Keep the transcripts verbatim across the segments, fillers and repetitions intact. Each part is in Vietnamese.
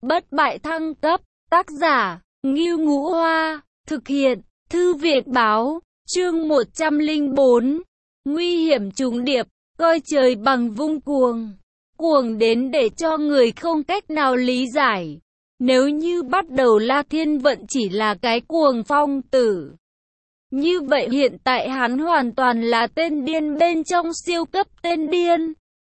bất bại thăng cấp, tác giả, Ngưu Ngũ Hoa, thực hiện, Thư viện báo, chương một trăm lẻ bốn, nguy hiểm trùng điệp, coi trời bằng vung cuồng, cuồng đến để cho người không cách nào lý giải. Nếu như bắt đầu La Thiên Vận chỉ là cái cuồng phong tử, như vậy hiện tại hắn hoàn toàn là tên điên bên trong siêu cấp tên điên.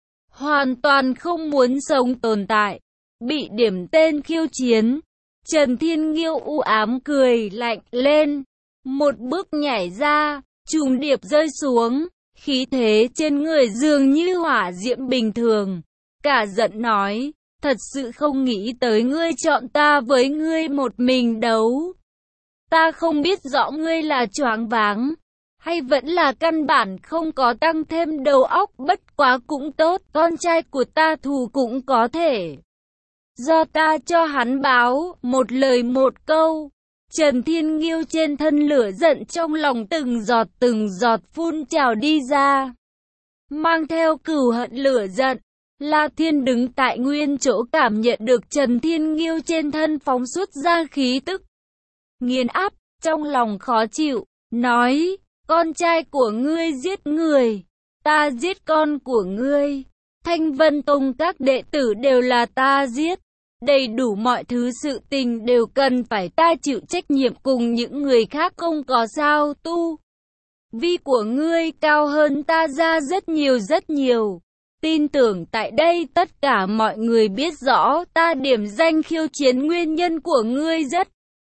Hoàn toàn không muốn sống tồn tại. Bị điểm tên khiêu chiến, Trần Thiên Nghiêu u ám cười lạnh lên. Một bước nhảy ra, trùng điệp rơi xuống. Khí thế trên người dường như hỏa diễm bình thường. Cả giận nói, thật sự không nghĩ tới ngươi chọn ta với ngươi một mình đấu. Ta không biết rõ ngươi là choáng váng, hay vẫn là căn bản không có tăng thêm đầu óc, bất quá cũng tốt, con trai của ta thù cũng có thể do ta cho hắn báo, một lời một câu. Trần Thiên Nghiêu trên thân lửa giận trong lòng từng giọt từng giọt phun trào đi ra, mang theo cừu hận lửa giận. La Thiên đứng tại nguyên chỗ cảm nhận được Trần Thiên Nghiêu trên thân phóng xuất ra khí tức nghiền áp, trong lòng khó chịu, nói, con trai của ngươi giết người, ta giết con của ngươi, Thanh Vân Tông các đệ tử đều là ta giết, đầy đủ mọi thứ sự tình đều cần phải ta chịu trách nhiệm, cùng những người khác không có sao. Tu vi của ngươi cao hơn ta ra rất nhiều rất nhiều. Tin tưởng tại đây tất cả mọi người biết rõ ta điểm danh khiêu chiến nguyên nhân của ngươi rất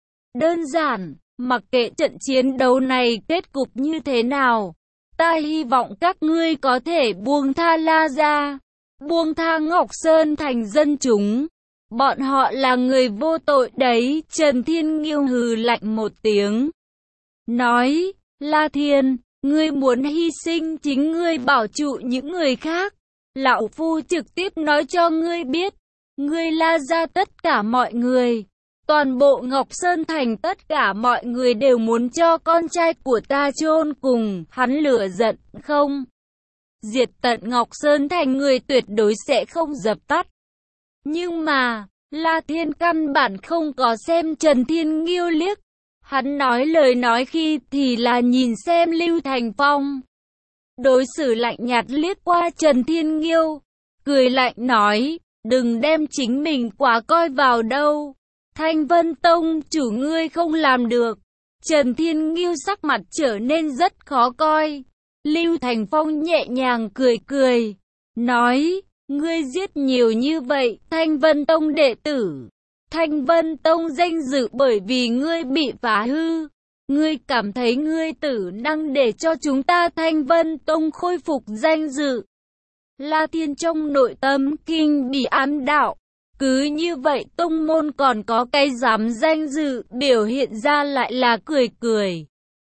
đơn giản. Mặc kệ trận chiến đấu này kết cục như thế nào, ta hy vọng các ngươi có thể buông tha La gia, buông tha Ngọc Sơn thành dân chúng. Bọn họ là người vô tội đấy. Trần Thiên Nghiêu hừ lạnh một tiếng, nói, La Thiên, ngươi muốn hy sinh chính ngươi bảo trụ những người khác. Lão Phu trực tiếp nói cho ngươi biết, ngươi La gia tất cả mọi người, toàn bộ Ngọc Sơn thành tất cả mọi người đều muốn cho con trai của ta chôn cùng. Hắn lửa giận, không diệt tận Ngọc Sơn thành người tuyệt đối sẽ không dập tắt. Nhưng mà, La Thiên căn bản không có xem Trần Thiên Nghiêu liếc. Hắn nói lời nói khi thì là nhìn xem Lưu Thành Phong, đối xử lạnh nhạt liếc qua Trần Thiên Nghiêu, cười lạnh nói, đừng đem chính mình quá coi vào đâu. Thanh Vân Tông chủ ngươi không làm được. Trần Thiên Nghiêu sắc mặt trở nên rất khó coi. Lưu Thành Phong nhẹ nhàng cười cười, nói, ngươi giết nhiều như vậy Thanh Vân Tông đệ tử, Thanh Vân Tông danh dự bởi vì ngươi bị phá hư. Ngươi cảm thấy ngươi tử năng để cho chúng ta Thanh Vân Tông khôi phục danh dự? La Thiên trong nội tâm kinh bị ám đạo. Cứ như vậy tông môn còn có cái dám danh dự, biểu hiện ra lại là cười cười,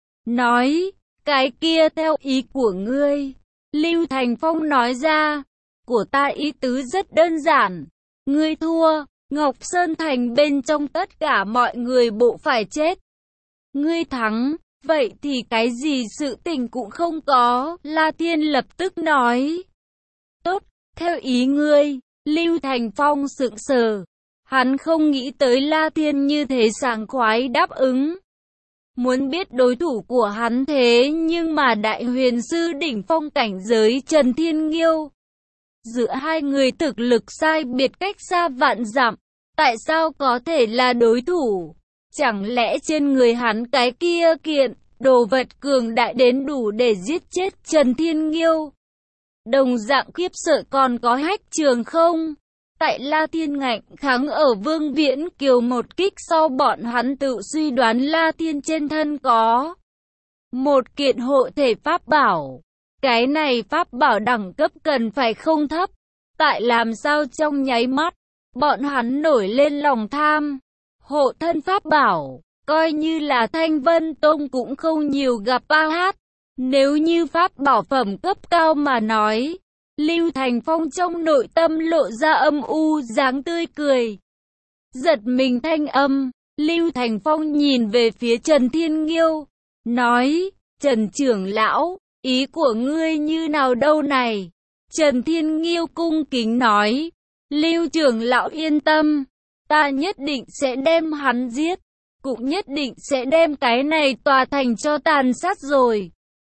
nói, cái kia theo ý của ngươi. Lưu Thành Phong nói ra, của ta ý tứ rất đơn giản, ngươi thua, Ngọc Sơn thành bên trong tất cả mọi người bộ phải chết. Ngươi thắng, vậy thì cái gì sự tình cũng không có. La Thiên lập tức nói, tốt, theo ý ngươi. Lưu Thành Phong sững sờ, hắn không nghĩ tới La Thiên như thế sảng khoái đáp ứng. Muốn biết đối thủ của hắn thế nhưng mà đại huyền sư đỉnh phong cảnh giới Trần Thiên Nghiêu. Giữa hai người thực lực sai biệt cách xa vạn dặm, tại sao có thể là đối thủ? Chẳng lẽ trên người hắn cái kia kiện đồ vật cường đại đến đủ để giết chết Trần Thiên Nghiêu? Đồng dạng khiếp sợ còn có Hách Trường không? Tại La Thiên ngạnh kháng ở Vương Viễn Kiều một kích sau, bọn hắn tự suy đoán La Thiên trên thân có một kiện hộ thể pháp bảo. Cái này pháp bảo đẳng cấp cần phải không thấp. Tại làm sao trong nháy mắt, bọn hắn nổi lên lòng tham. Hộ thân pháp bảo, coi như là Thanh Vân Tông cũng không nhiều gặp a hát. Nếu như pháp bảo phẩm cấp cao mà nói, Lưu Thành Phong trong nội tâm lộ ra âm u dáng tươi cười. Giật mình thanh âm, Lưu Thành Phong nhìn về phía Trần Thiên Nghiêu, nói, Trần trưởng lão, ý của ngươi như nào đâu này? Trần Thiên Nghiêu cung kính nói, Lưu trưởng lão yên tâm, Ta nhất định sẽ đem hắn giết, cũng nhất định sẽ đem cái này tòa thành cho tàn sát rồi.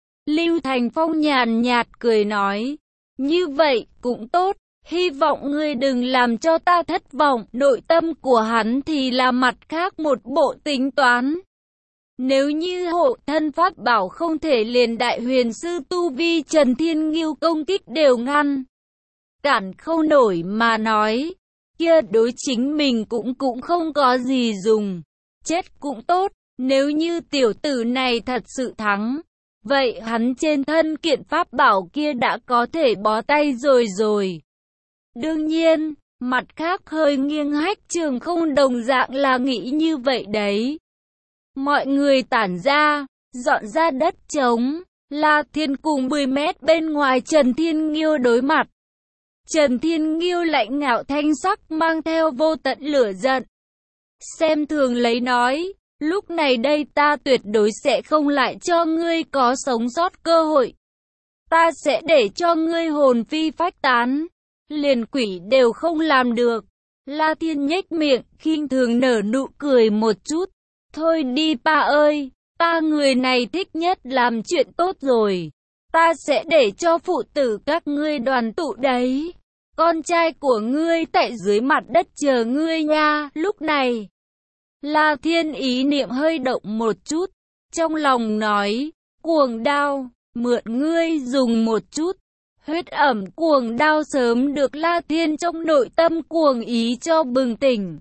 Lưu Thành Phong nhàn nhạt cười nói, như vậy cũng tốt, hy vọng ngươi đừng làm cho ta thất vọng. Nội tâm của hắn thì là mặt khác một bộ tính toán. Nếu như hộ thân pháp bảo không thể liền đại huyền sư tu vi Trần Thiên Ngưu công kích đều ngăn cản không nổi mà nói, kia đối chính mình cũng cũng không có gì dùng. Chết cũng tốt, nếu như tiểu tử này thật sự thắng, vậy hắn trên thân kiện pháp bảo kia đã có thể bó tay rồi rồi. Đương nhiên, mặt khác hơi nghiêng Hách Trường Không đồng dạng là nghĩ như vậy đấy. Mọi người tản ra, dọn ra đất trống, La Thiên cùng mười mét bên ngoài Trần Thiên Nghiêu đối mặt. Trần Thiên Nghiêu lạnh ngạo thanh sắc mang theo vô tận lửa giận. Xem thường lấy nói, lúc này đây ta tuyệt đối sẽ không lại cho ngươi có sống sót cơ hội. Ta sẽ để cho ngươi hồn phi phách tán, liền quỷ đều không làm được. La Thiên nhếch miệng, khinh thường nở nụ cười một chút. Thôi đi pa ơi, ta người này thích nhất làm chuyện tốt rồi. Ta sẽ để cho phụ tử các ngươi đoàn tụ đấy. Con trai của ngươi tại dưới mặt đất chờ ngươi nha. Lúc này, La Thiên ý niệm hơi động một chút, trong lòng nói, cuồng đao, mượn ngươi dùng một chút. Huyết ẩm cuồng đao sớm được La Thiên trong nội tâm cuồng ý cho bừng tỉnh.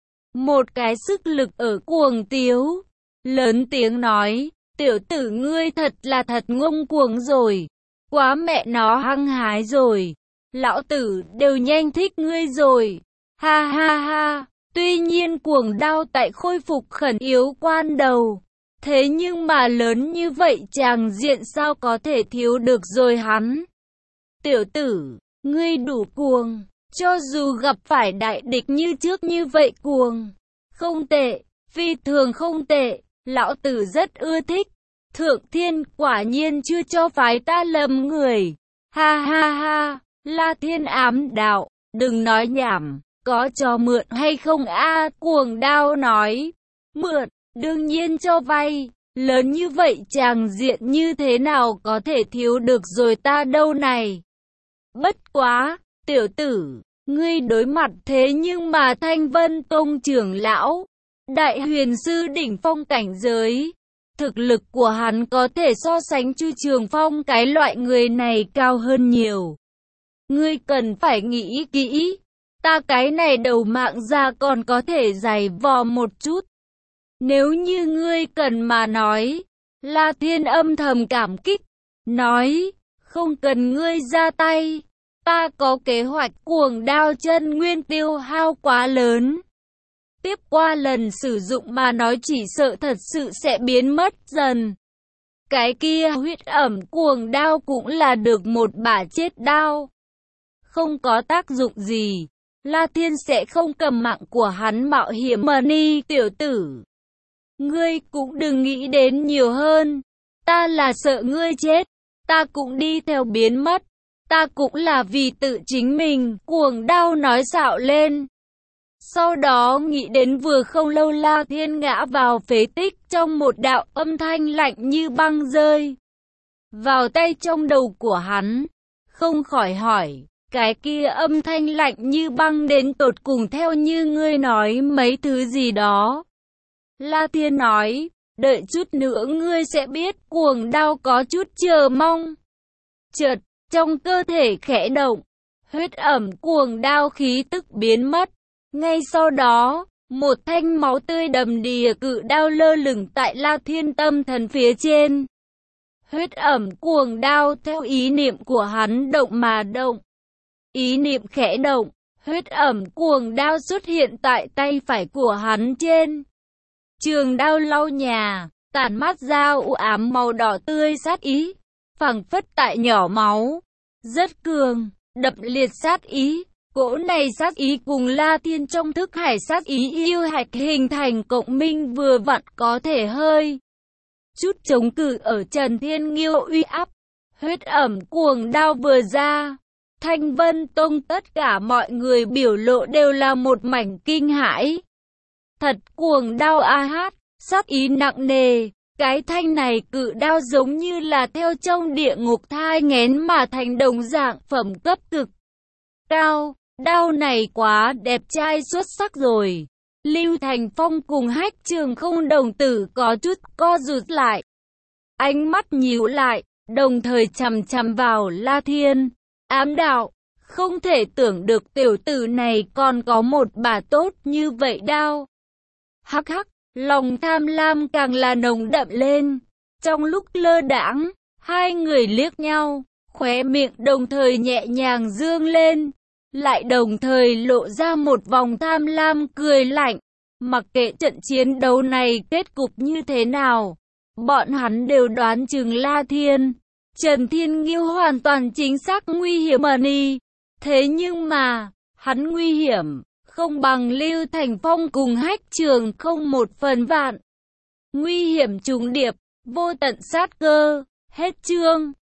Một cái sức lực ở cuồng tiếu, lớn tiếng nói, tiểu tử ngươi thật là thật ngông cuồng rồi, quá mẹ nó hăng hái rồi, lão tử đều nhanh thích ngươi rồi, ha ha ha. Tuy nhiên cuồng đao tại khôi phục khẩn yếu quan đầu, thế nhưng mà lớn như vậy chàng diện sao có thể thiếu được rồi hắn. Tiểu tử, ngươi đủ cuồng. Cho dù gặp phải đại địch như trước như vậy cuồng, không tệ, phi thường không tệ, lão tử rất ưa thích. Thượng Thiên quả nhiên chưa cho phái ta lầm người. Ha ha ha, La Thiên ám đạo, đừng nói nhảm, có cho mượn hay không a? À, cuồng đao nói, mượn, đương nhiên cho vay, lớn như vậy chàng diện như thế nào có thể thiếu được rồi ta đâu này. Bất quá, tiểu tử, ngươi đối mặt thế nhưng mà Thanh Vân Tông trưởng lão, đại huyền sư đỉnh phong cảnh giới, thực lực của hắn có thể so sánh Chu Trường Phong cái loại người này cao hơn nhiều. Ngươi cần phải nghĩ kỹ, ta cái này đầu mạng ra còn có thể giày vò một chút. Nếu như ngươi cần mà nói, La Thiên âm thầm cảm kích, nói, không cần ngươi ra tay. Ta có kế hoạch cuồng đao chân nguyên tiêu hao quá lớn. Tiếp qua lần sử dụng mà nói chỉ sợ thật sự sẽ biến mất dần. Cái kia huyết ẩm cuồng đao cũng là được một bả chết đao. Không có tác dụng gì. La Thiên sẽ không cầm mạng của hắn mạo hiểm mà ni tiểu tử. Ngươi cũng đừng nghĩ đến nhiều hơn. Ta là sợ ngươi chết. Ta cũng đi theo biến mất. Ta cũng là vì tự chính mình, cuồng đao nói xạo lên. Sau đó nghĩ đến vừa không lâu La Thiên ngã vào phế tích trong một đạo âm thanh lạnh như băng rơi vào tay trong đầu của hắn. Không khỏi hỏi, cái kia âm thanh lạnh như băng đến tột cùng theo như ngươi nói mấy thứ gì đó. La Thiên nói, đợi chút nữa ngươi sẽ biết. Cuồng đao có chút chờ mong. Chợt, trong cơ thể khẽ động, huyết ẩm cuồng đao khí tức biến mất. Ngay sau đó, một thanh máu tươi đầm đìa cự đao lơ lửng tại La Thiên tâm thần phía trên. Huyết ẩm cuồng đao theo ý niệm của hắn động mà động. Ý niệm khẽ động, huyết ẩm cuồng đao xuất hiện tại tay phải của hắn trên. Trường đao lau nhà, tản mát ra u ám màu đỏ tươi sát ý, phảng phất tại nhỏ máu. Rất cường, đậm liệt sát ý. Cỗ này sát ý cùng La Thiên trong thức hải sát ý yêu hạch hình thành cộng minh vừa vặn có thể hơi chút chống cự ở Trần Thiên Nghiêu uy áp. Huyết ẩm cuồng đao vừa ra, Thanh Vân Tông tất cả mọi người biểu lộ đều là một mảnh kinh hãi. Thật cuồng đao a hát, sắc ý nặng nề, cái thanh này cự đao giống như là theo trong địa ngục thai nghén mà thành đồng dạng phẩm cấp cực cao, đao này quá đẹp trai xuất sắc rồi. Lưu Thành Phong cùng Hách Trường Không đồng tử có chút co rụt lại, ánh mắt nhíu lại, đồng thời chằm chằm vào La Thiên, ám đạo, không thể tưởng được tiểu tử này còn có một bà tốt như vậy đao. Hắc hắc, lòng tham lam càng là nồng đậm lên. Trong lúc lơ đãng, hai người liếc nhau, khóe miệng đồng thời nhẹ nhàng dương lên, lại đồng thời lộ ra một vòng tham lam cười lạnh. Mặc kệ trận chiến đấu này kết cục như thế nào, bọn hắn đều đoán chừng La Thiên, Trần Thiên Nghiêu hoàn toàn chính xác nguy hiểm mà đi. Thế nhưng mà, hắn nguy hiểm không bằng Lưu Thành Phong cùng Hách Trường Không một phần vạn. Nguy hiểm trùng điệp, vô tận sát cơ. Hết chương.